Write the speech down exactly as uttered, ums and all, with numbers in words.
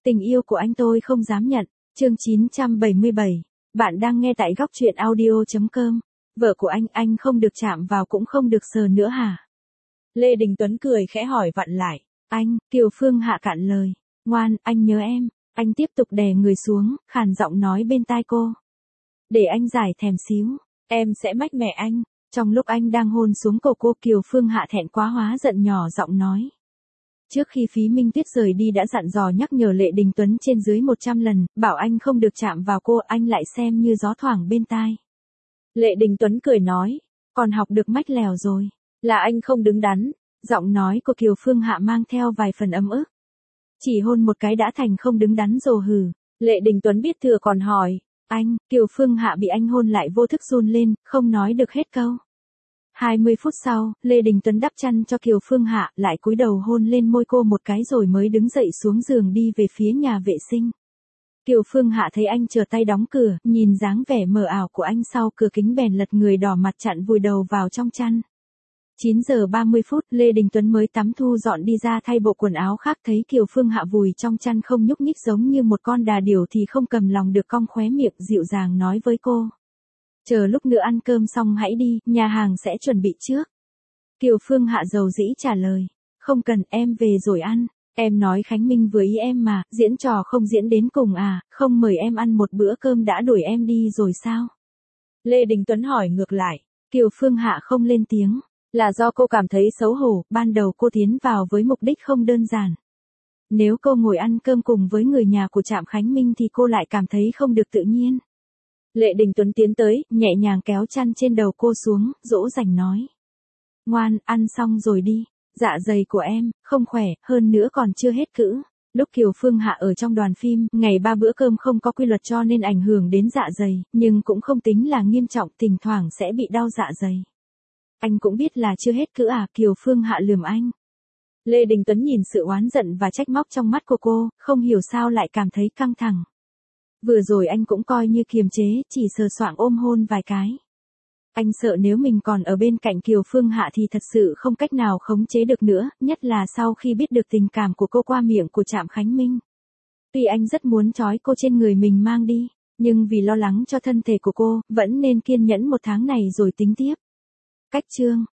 Tình yêu của anh tôi không dám nhận. Chương chín trăm bảy mươi bảy. Bạn đang nghe tại góc truyện audio chấm com. Vợ của anh, anh không được chạm vào cũng không được sờ nữa hả? Lê Đình Tuấn cười khẽ hỏi vặn lại. Anh, Kiều Phương Hạ cạn lời. Ngoan, anh nhớ em. Anh tiếp tục đè người xuống, khàn giọng nói bên tai cô. Để anh giải thèm xíu. Em sẽ mách mẹ anh. Trong lúc anh đang hôn xuống cổ cô, Kiều Phương Hạ thẹn quá hóa giận nhỏ giọng nói. Trước khi Phí Minh Tuyết rời đi đã dặn dò nhắc nhở Lệ Đình Tuấn trên dưới một trăm lần, bảo anh không được chạm vào cô, anh lại xem như gió thoảng bên tai. Lệ Đình Tuấn cười nói, còn học được mách lèo rồi, là anh không đứng đắn. Giọng nói của Kiều Phương Hạ mang theo vài phần ấm ức. Chỉ hôn một cái đã thành không đứng đắn rồi hừ. Lệ Đình Tuấn biết thừa còn hỏi, anh, Kiều Phương Hạ bị anh hôn lại vô thức run lên, không nói được hết câu. hai mươi phút sau, Lê Đình Tuấn đắp chăn cho Kiều Phương Hạ, lại cúi đầu hôn lên môi cô một cái rồi mới đứng dậy xuống giường đi về phía nhà vệ sinh. Kiều Phương Hạ thấy anh chờ tay đóng cửa, nhìn dáng vẻ mờ ảo của anh sau cửa kính bèn lật người đỏ mặt chặn vùi đầu vào trong chăn. chín giờ ba mươi phút, Lê Đình Tuấn mới tắm thu dọn đi ra thay bộ quần áo khác, thấy Kiều Phương Hạ vùi trong chăn không nhúc nhích giống như một con đà điểu thì không cầm lòng được cong khóe miệng, dịu dàng nói với cô. Chờ lúc nữa ăn cơm xong hãy đi, nhà hàng sẽ chuẩn bị trước. Kiều Phương Hạ dầu dĩ trả lời. Không cần, em về rồi ăn. Em nói Khánh Minh vừa ý em mà, diễn trò không diễn đến cùng à, không mời em ăn một bữa cơm đã đuổi em đi rồi sao? Lê Đình Tuấn hỏi ngược lại. Kiều Phương Hạ không lên tiếng. Là do cô cảm thấy xấu hổ, ban đầu cô tiến vào với mục đích không đơn giản. Nếu cô ngồi ăn cơm cùng với người nhà của Trạm Khánh Minh thì cô lại cảm thấy không được tự nhiên. Lệ Đình Tuấn tiến tới, nhẹ nhàng kéo chăn trên đầu cô xuống, dỗ dành nói. Ngoan, ăn xong rồi đi. Dạ dày của em, không khỏe, hơn nữa còn chưa hết cữ. Lúc Kiều Phương Hạ ở trong đoàn phim, ngày ba bữa cơm không có quy luật cho nên ảnh hưởng đến dạ dày, nhưng cũng không tính là nghiêm trọng, thỉnh thoảng sẽ bị đau dạ dày. Anh cũng biết là chưa hết cữ à, Kiều Phương Hạ lườm anh. Lê Đình Tuấn nhìn sự oán giận và trách móc trong mắt của cô, không hiểu sao lại cảm thấy căng thẳng. Vừa rồi anh cũng coi như kiềm chế, chỉ sờ soạng ôm hôn vài cái. Anh sợ nếu mình còn ở bên cạnh Kiều Phương Hạ thì thật sự không cách nào khống chế được nữa, nhất là sau khi biết được tình cảm của cô qua miệng của Trạm Khánh Minh. Tuy anh rất muốn trói cô trên người mình mang đi, nhưng vì lo lắng cho thân thể của cô, vẫn nên kiên nhẫn một tháng này rồi tính tiếp. Cách chương